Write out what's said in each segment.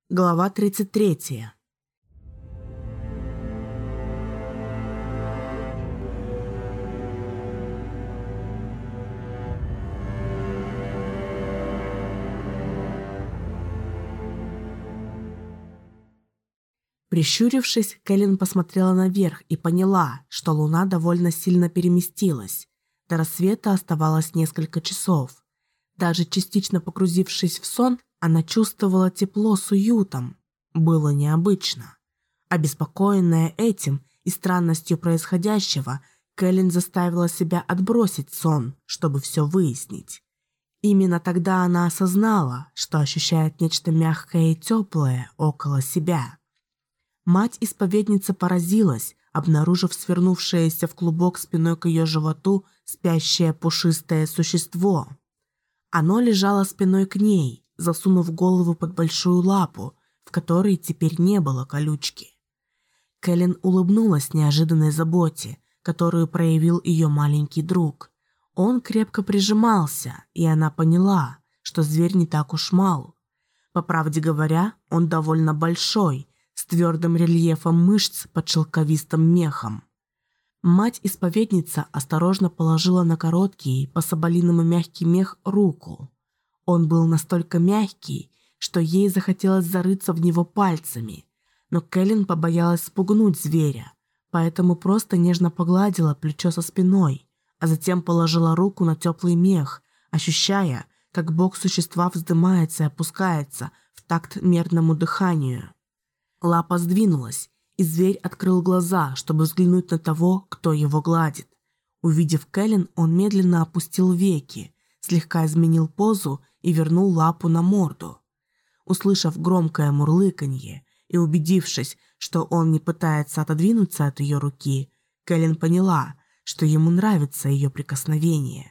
Глава 33. Прищурившись, Кэлен посмотрела наверх и поняла, что луна довольно сильно переместилась. До рассвета оставалось несколько часов. Даже частично погрузившись в сон, она чувствовала тепло с уютом. Было необычно. Обеспокоенная этим и странностью происходящего, Кэлен заставила себя отбросить сон, чтобы все выяснить. Именно тогда она осознала, что ощущает нечто мягкое и теплое около себя. Мать-исповедница поразилась, обнаружив свернувшееся в клубок спиной к ее животу спящее пушистое существо. Оно лежало спиной к ней, засунув голову под большую лапу, в которой теперь не было колючки. Кэлен улыбнулась неожиданной заботе, которую проявил ее маленький друг. Он крепко прижимался, и она поняла, что зверь не так уж мал. По правде говоря, он довольно большой, с твердым рельефом мышц под шелковистым мехом. Мать-исповедница осторожно положила на короткий, по-соболиному мягкий мех руку. Он был настолько мягкий, что ей захотелось зарыться в него пальцами, но Кэлен побоялась спугнуть зверя, поэтому просто нежно погладила плечо со спиной, а затем положила руку на теплый мех, ощущая, как бок существа вздымается и опускается в такт мерному дыханию. Лапа сдвинулась, и зверь открыл глаза, чтобы взглянуть на того, кто его гладит. Увидев Кэлен, он медленно опустил веки, слегка изменил позу и вернул лапу на морду. Услышав громкое мурлыканье и убедившись, что он не пытается отодвинуться от ее руки, Кэлен поняла, что ему нравится ее прикосновение.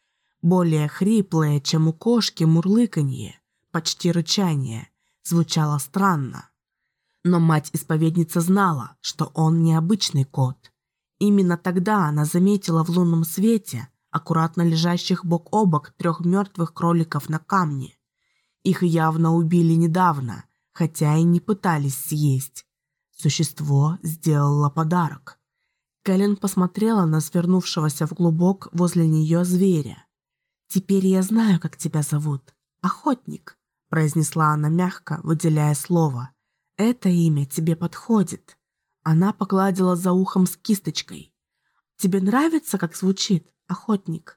Более хриплое, чем у кошки, мурлыканье, почти рычание, звучало странно. Но мать-исповедница знала, что он необычный кот. Именно тогда она заметила в лунном свете аккуратно лежащих бок о бок 3 мертвых кроликов на камне. Их явно убили недавно, хотя и не пытались съесть. Существо сделало подарок. Кэлен посмотрела на свернувшегося в клубок возле нее зверя. «Теперь я знаю, как тебя зовут. Охотник», – произнесла она мягко, выделяя слово. «Это имя тебе подходит». Она погладила за ухом с кисточкой. «Тебе нравится, как звучит, охотник?»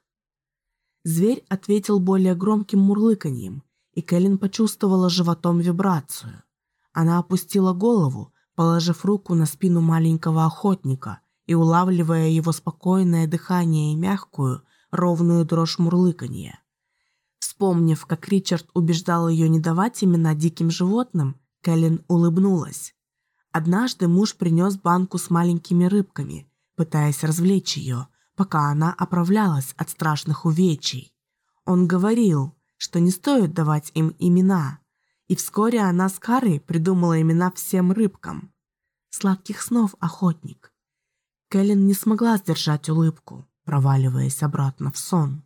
Зверь ответил более громким мурлыканьем, и Кэлен почувствовала животом вибрацию. Она опустила голову, положив руку на спину маленького охотника и улавливая его спокойное дыхание и мягкую, ровную дрожь мурлыканья. Вспомнив, как Ричард убеждал ее не давать имена диким животным, Кэлен улыбнулась. Однажды муж принес банку с маленькими рыбками, пытаясь развлечь ее, пока она оправлялась от страшных увечий. Он говорил, что не стоит давать им имена, и вскоре она с Карой придумала имена всем рыбкам. «Сладких снов, охотник». Кэлен не смогла сдержать улыбку, проваливаясь обратно в сон.